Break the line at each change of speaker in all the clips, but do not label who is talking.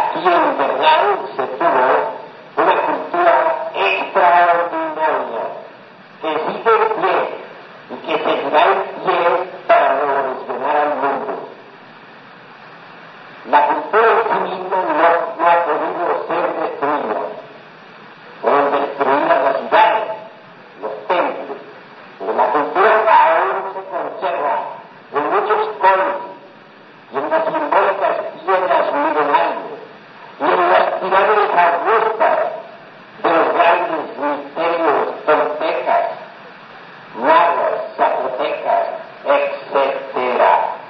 Aquí en Bernal se tuvo una cultura extraordinaria que sigue en pie y que seguirá en pie para revolucionar al mundo. La cultura en sí misma no ha podido ser destruida. Fueron destruidas las ciudades, los templos, pero la cultura aún se conserva en muchos conos y en las simbólicas piedras milenarias y en las pirámides augustas de los grandes misterios toltecas, mayas, zapotecas, etc.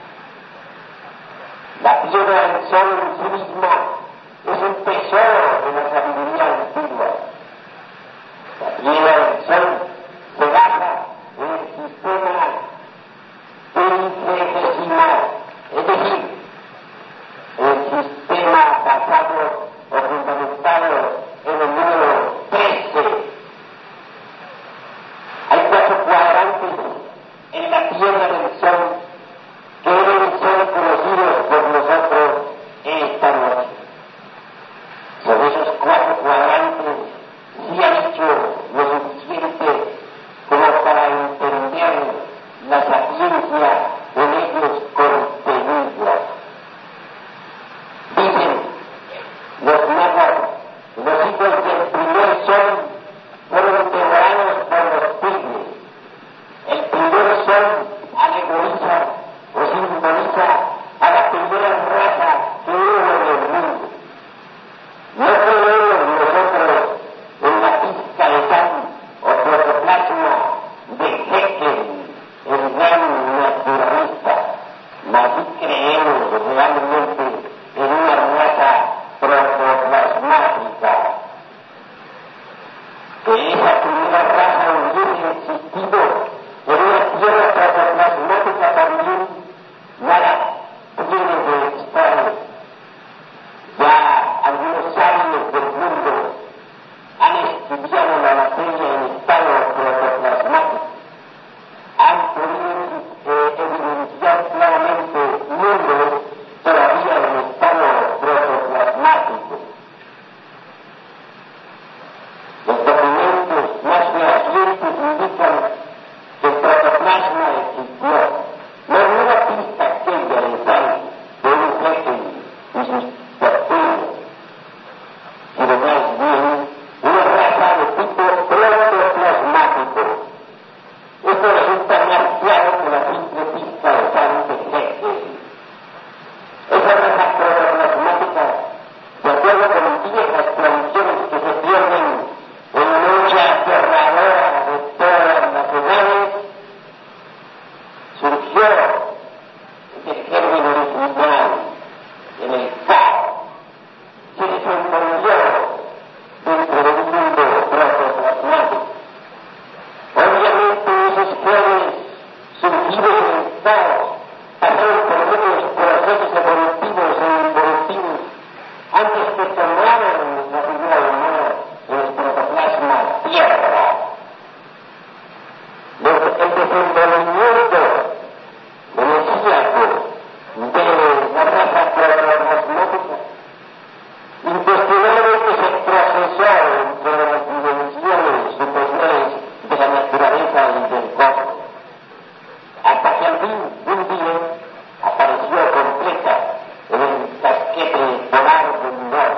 La piedra del sol en sí misma es un tesoro de la sabiduría antigua. La piedra del sol se basa en el sistema infinitesimal, es decir, el sistema basado o fundamentado en el número 13. Hay 4 cuadrantes en la piedra del sol que deben ser conocidos por nosotros esta noche. Sobre esos 4 cuadrantes sí ha dicho lo suficiente como para entender la sapiencia en ellos contenida. Dicen los náhuatl, los hijos del primer sol fueron devorados por los tigres. El primer sol alegoriza o simboliza a la primera raza que hubo en el mundo. No creemos nosotros en la pizca de sal o protoplasma de Haeckel, el gran naturalista, mas sí creemos realmente en una raza protoplasmática. Que esa primera raza hubiese existido en una tierra protoplasmática también, nada tiene de extraño. Ya algunos sabios del mundo han estudiado la materia en estado protoplasmático, han podido evidenciar claramente mundos todavía en estado protoplasmático. Los documentos más fehacientes indican que el protoplasma existió. No es una pista aquella de sal de un Haeckel y sus tortugas, sino más bien una raza de tipo protoplasmático. Esto resulta más claro que la simple pista de sal de Haeckel. Esa raza protoplasmática, de acuerdo con viejas tradiciones que se pierden en la lucha aterradora de todas las edades, surgió del germen original en el caos, se desenvolvió dentro de un mundo protoplasmático. Obviamente esos genes surgidos en el caos pasaron por muchos procesos evolutivos e involutivos antes que tomaran la figura humana en el protoplasma tierra. El desenvolvimiento mesíaco de la raza protoplasmática incuestionablemente se procesó entre las dimensiones superiores de la naturaleza y del cosmos, hasta que al fin un día apareció completa en el casquete polar del norte.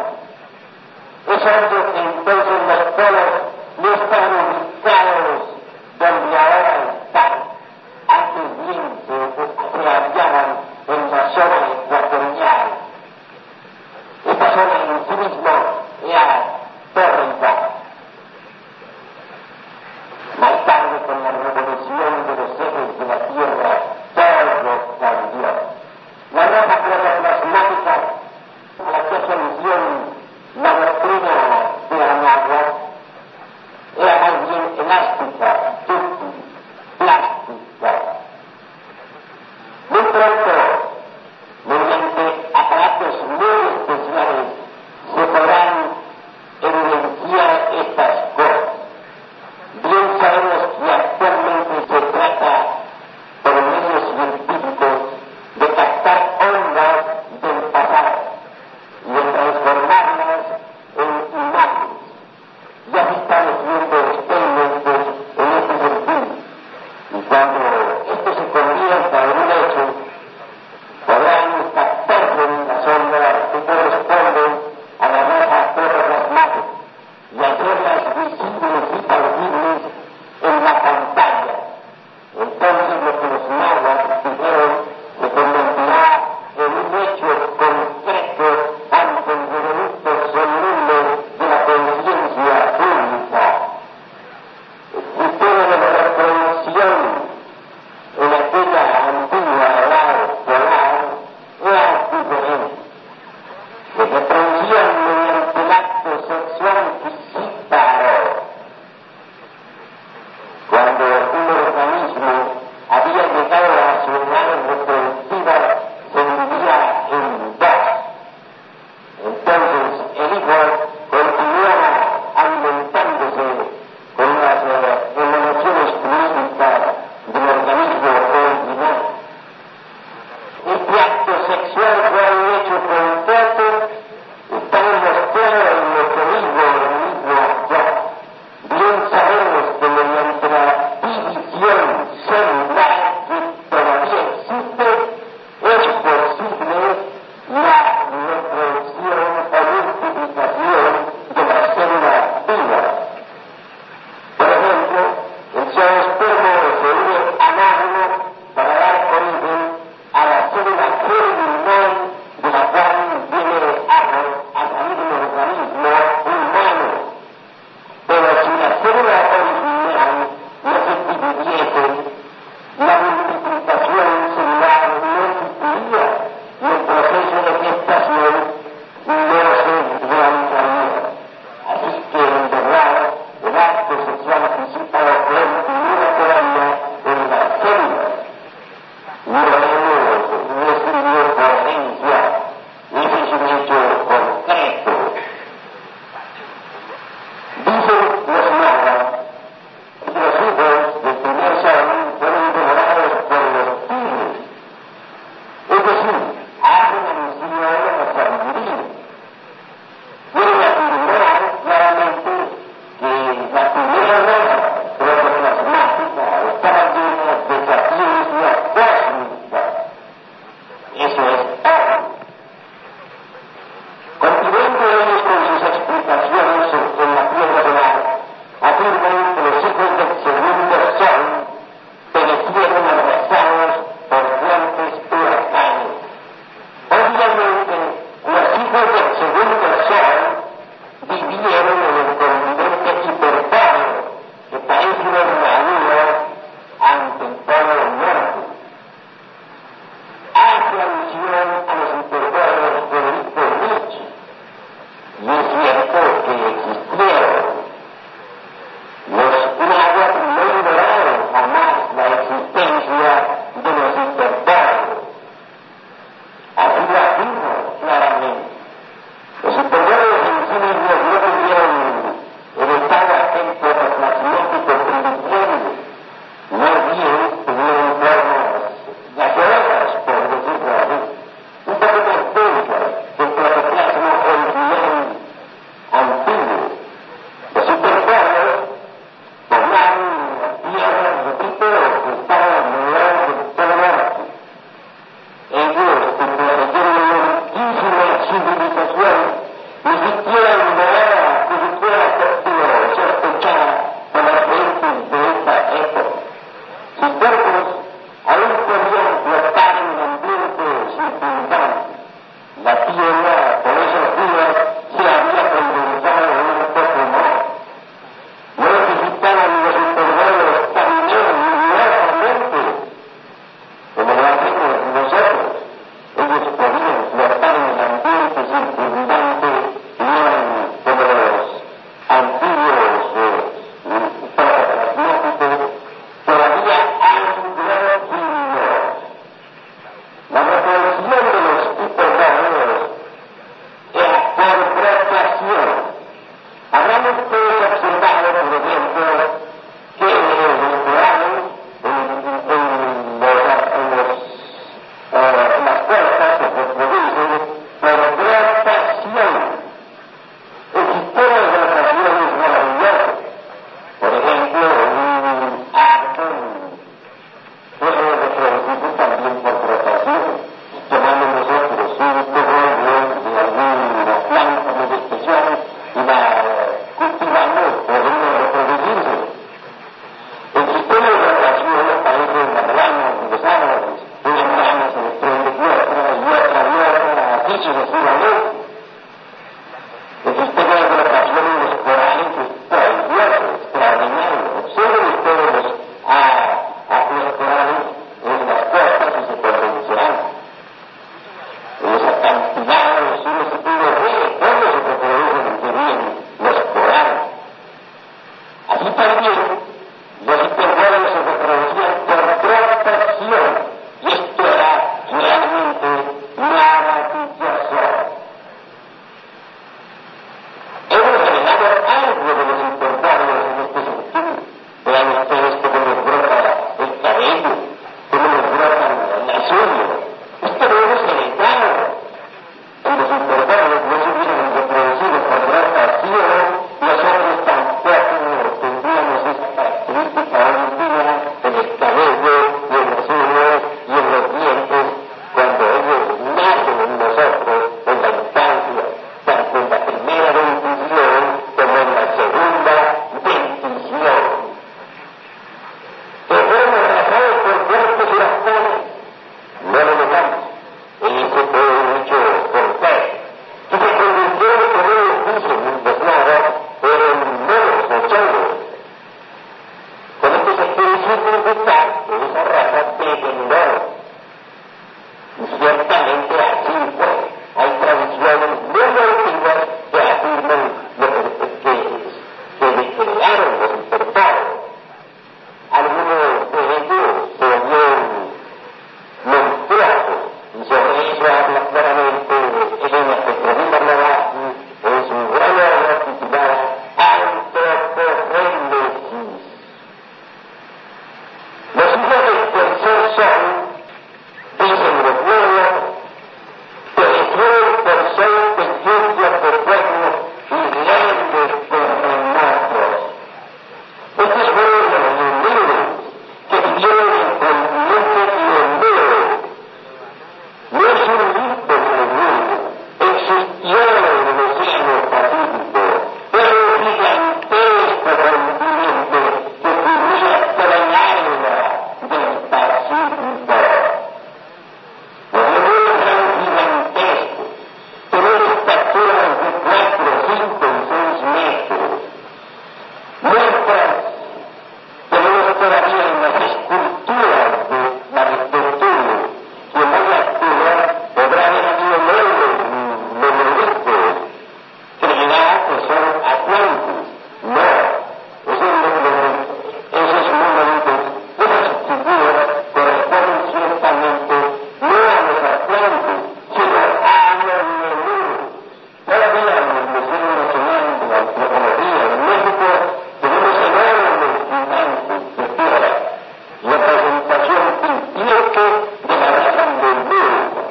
36 metros. Muestras tenemos todavía en las esculturas de la arquitectura, quien vaya a estudiar podrá ver aquí en los monolitos, creerá que son Atlantis. No, esos monolitos, esas figuras corresponden ciertamente no a los Atlantis, sino a los menús. Todavía en el Museo Nacional de Antropología de México tenemos enormes gigantes de piedra, representación inquieta de la raza del mundo.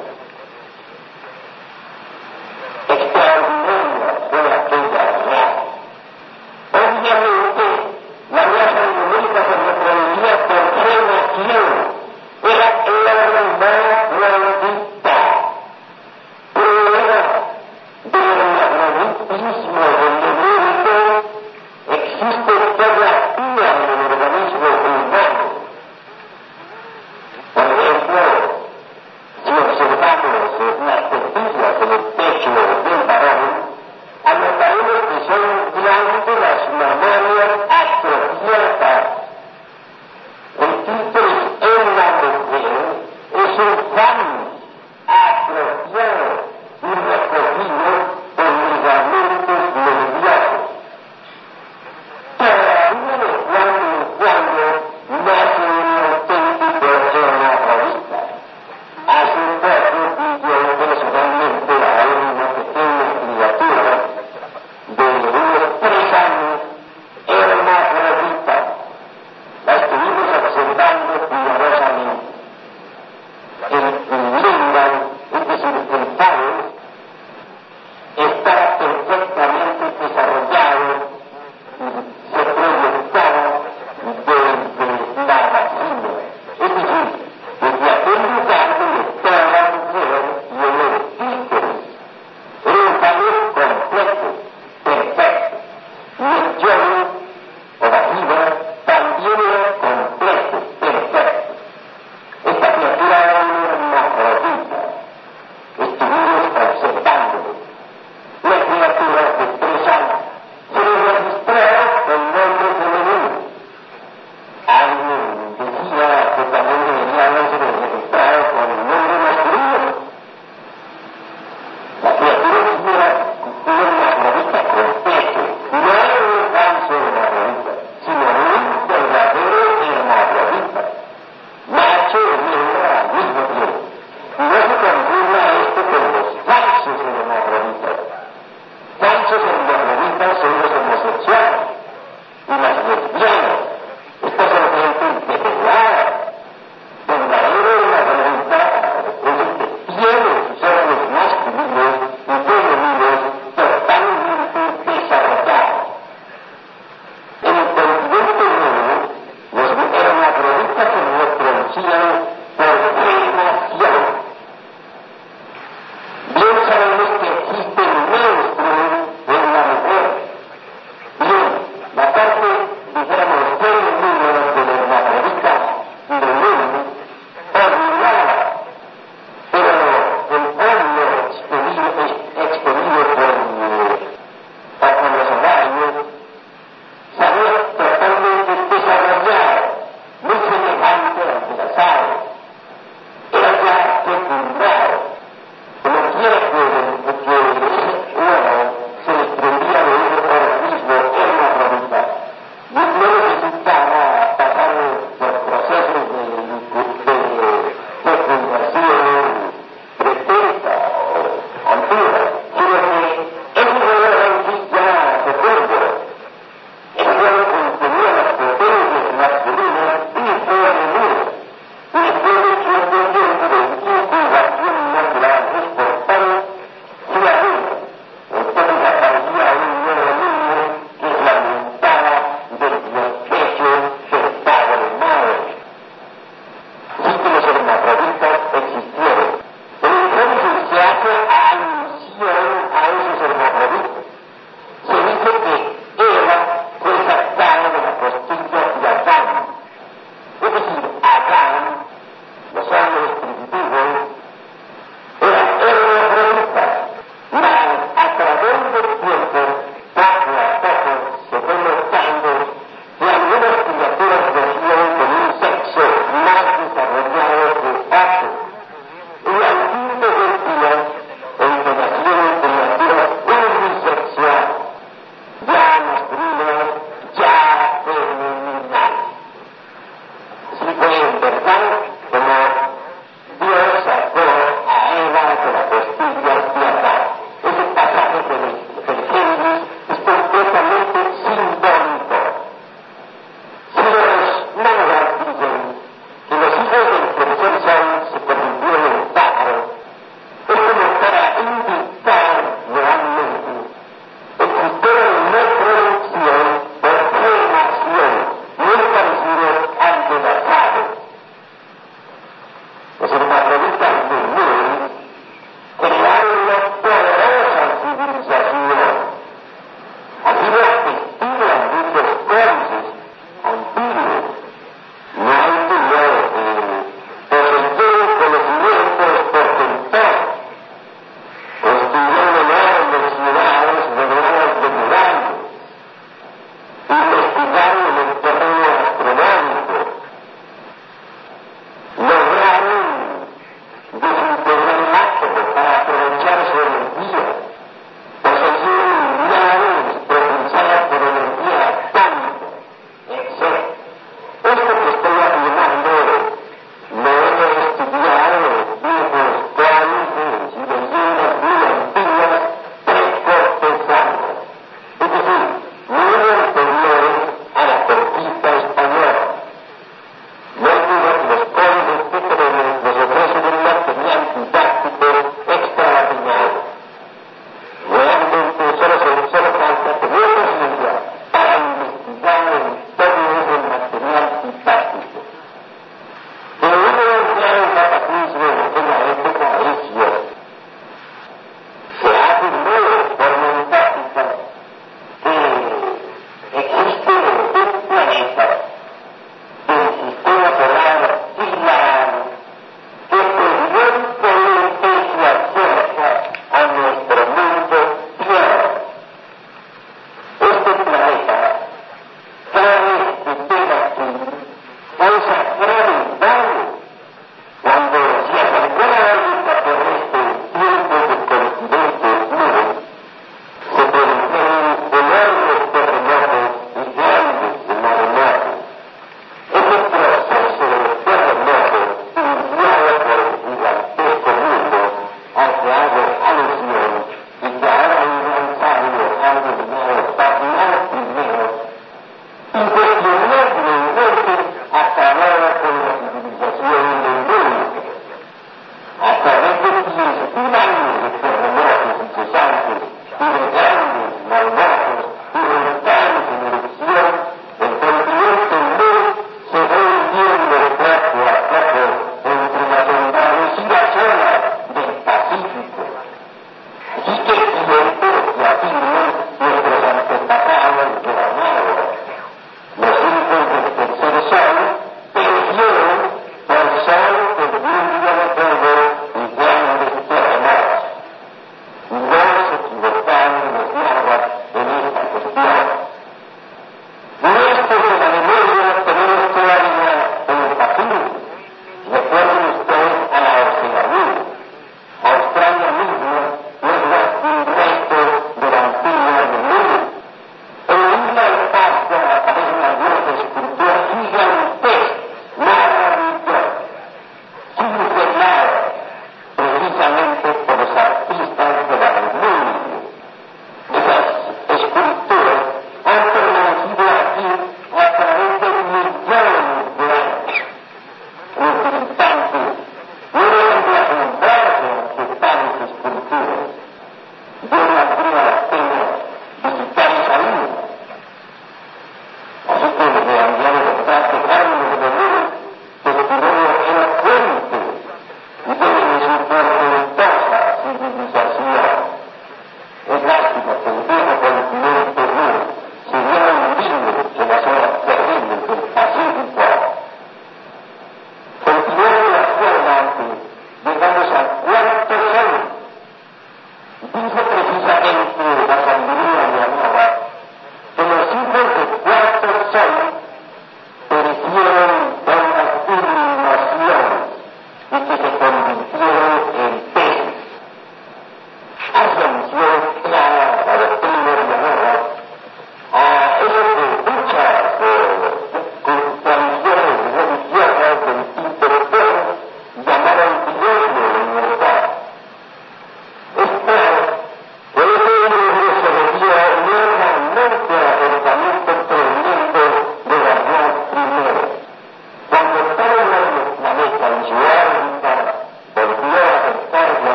Extraordinaria fue aquella raza. Obviamente, la raza numérica se reproducía por generación. Era la más grandita. Prueba del magnetismo del numérico existe todavía en el organismo humano. Por ejemplo, si observamos las tetillas en el pecho del varón, anotaremos que son glándulas mamarias atrofiadas. El clítoris en la mujer es un fan atrofiado y recogido por ligamentos nerviosos. Todavía de cuando en cuando nace un auténtico hermafrodita. Hace un poco yo personalmente a una pequeña criatura de unos 3 años hermafrodita. La estuvimos observando cuidadosamente. El lingam, es decir, el palo, está perfectamente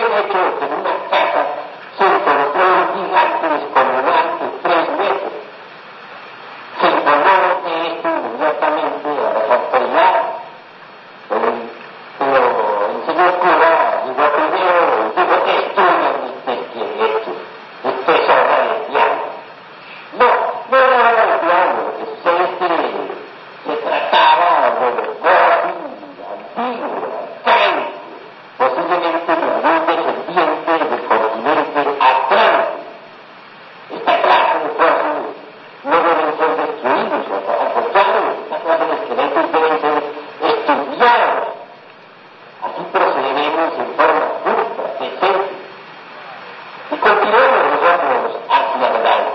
el hecho de que en una casa se encontró un gigante descomunal de 3 metros. Se informaron de esto inmediatamente a las autoridades. Pero el señor cura llegó primero y dijo: estudian usted que hecho. Esto es obra de piano. No era obra de piano. Lo que sucede es que se trataba de gótico, antiguo, arcaico, posiblemente de algún descendiente del continente atlántico. Esta clase de cosas no deben ser destruidos, al contrario, esta clase de esqueletos deben ser estudiados. Así procederemos en forma justa, decente. Y continuemos nosotros hacia adelante.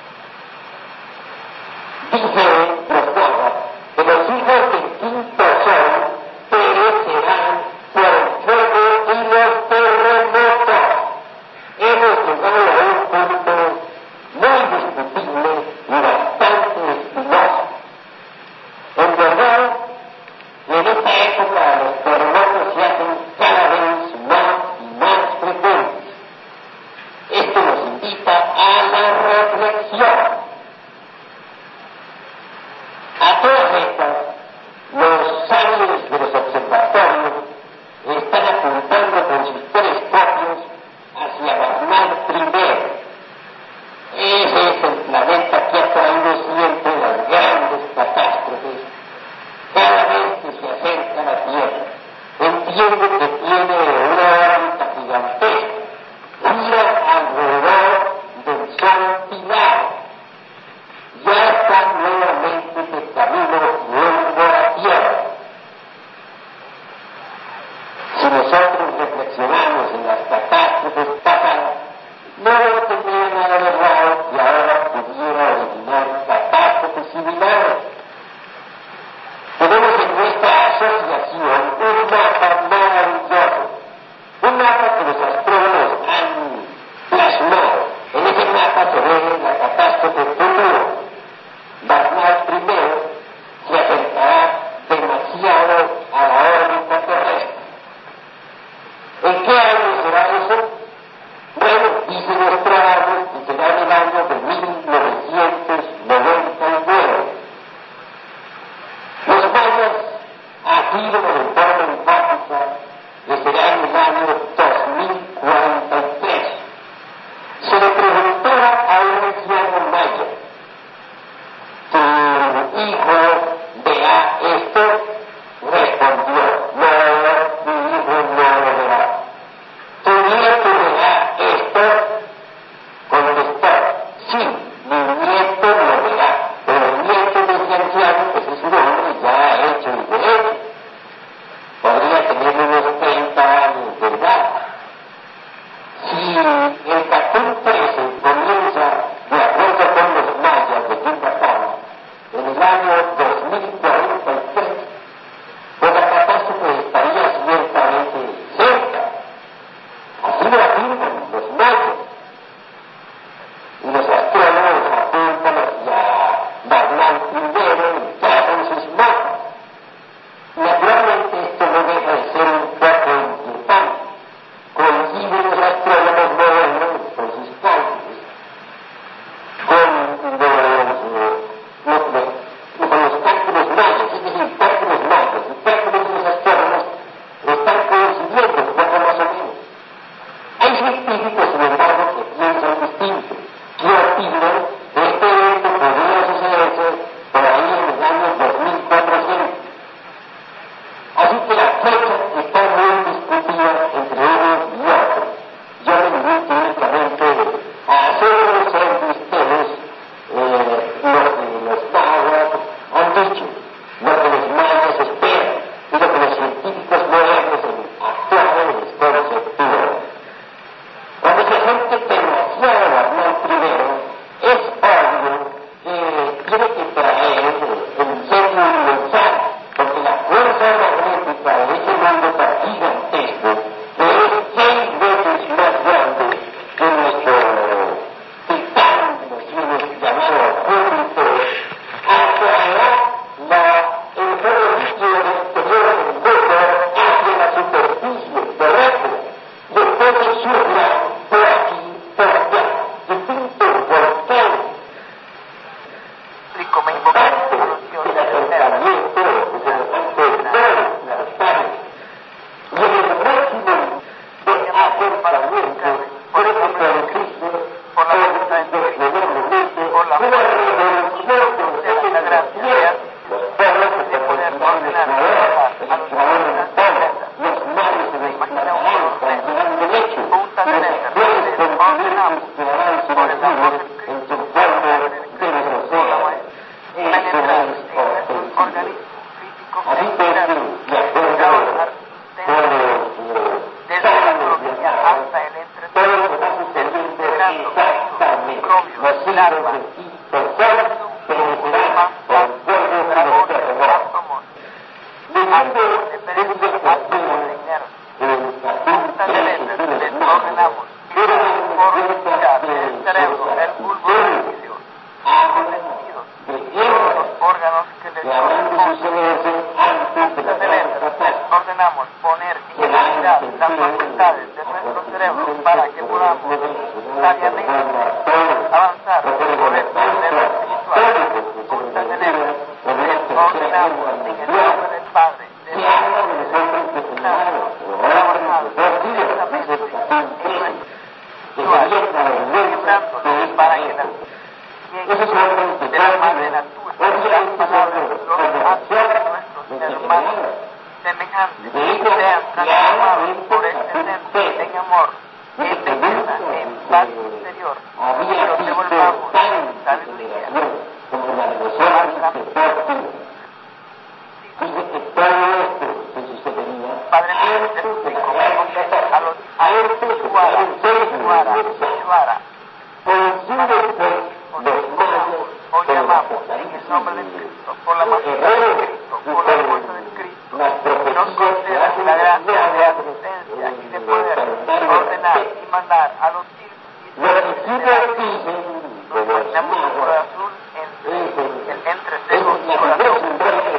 Dice los Gálatas que los hijos del quinto sol perecerán por el fuego y los terremotos. Hemos llegado a un punto muy discutible y bastante espinoso. En verdad, en esta época los terremotos se hacen cada vez más y más frecuentes. Esto nos invita a la reflexión. A todas estas, los sabios de los observatorios están apuntando con sus telescopios hacia Barnard I. Ese es el planeta que ha traído siempre las grandes catástrofes cada vez que se acerca a la Tierra. Entiende que tiene una órbita gigantesca, gira alrededor del Sol Pilar. Ya está nuevamente de camino rumbo a la Tierra. Si nosotros reflexionamos en las catástrofes pasadas, no tendría nada de raro que ahora pudiera originar catástrofes similares. Tenemos en nuestra asociación un mapa maravilloso, un mapa que los astrónomos han plasmado. En ese mapa se ve la catástrofe futura. Barnard I se acercará demasiado a la órbita terrestre. ¿En qué año será eso? Bueno, dicen los trabajos que será en el año de 1999. Los mayas afirman en forma enfática que será en el año 2043. Se le preguntaba a un anciano maya: ¿tu hijo verá esto? Respondió: no, mi hijo no lo verá. ¿Tu nieto verá esto? Contestó: sí, mi nieto lo verá. Pero el nieto de ese anciano, pues es un hombre ya ha hecho el derecho. Podría tener unos 30 años de edad. Si el Catún 13 comienza, de acuerdo con los mayas de Yucatán, en el año 2043, pues la catástrofe estaría ciertamente cerca. Así lo afirman los mayas. Y los astrónomos apuntan hacia Barnard I y trazan sus mapas. Naturalmente esto no deja de ser un poco inquietante. Coinciden los astrónomos modernos con sus cálculos, con los cálculos mayas, es decir, cálculos mayas y cálculos de los astrónomos están coincidiendo un poco más o menos. Hay
para purificarme por el nombre de Cristo, por la voluntad de Cristo, por la fuerza de la gracia de asistencia, de poder ordenar y trabajar a los demás se imagina un orden, puntas de letra, ordenamos por el amor de Cristo, por la penetrar en nuestros organismos físicos e internos, trabajar desde la provincia hasta el entrecejo, desintegrando microbios, larvas, ordenamos por el cerebro, el bulbo inicio, los sentidos, los órganos que les ordenamos poner en actividad las facultades de nuestro cerebro para que podamos sabiamente avanzar por el sendero espiritual. Puntas de letra, les ordenamos en el nombre del Padre, del Hijo y del Espíritu Santo, trabajando directamente para que la de la madre natura, las palabras, los actos de nuestros hermanos semejantes sean transformados por este centro en amor, en belleza, en paz interior, y los devolvamos en sabiduría. Padre mío, te suplico, a los hoy llamamos en el nombre de Cristo, por la majestad de Cristo, por la fuerza de Cristo, nos concedas la gracia de asistencia y de poder ordenar y mandar a los hijos nos imaginamos un color azul entre celos y corazón,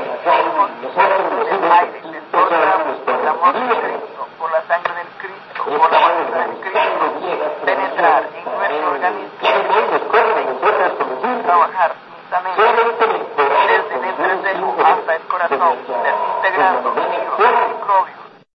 el aire, les ordenamos por el amor de Cristo, por la sangre del Cristo, por la voluntad del Cristo, penetrar en nuestro organismo, trabajar intensamente desde el entrecejo hasta el corazón, desintegrando microbios,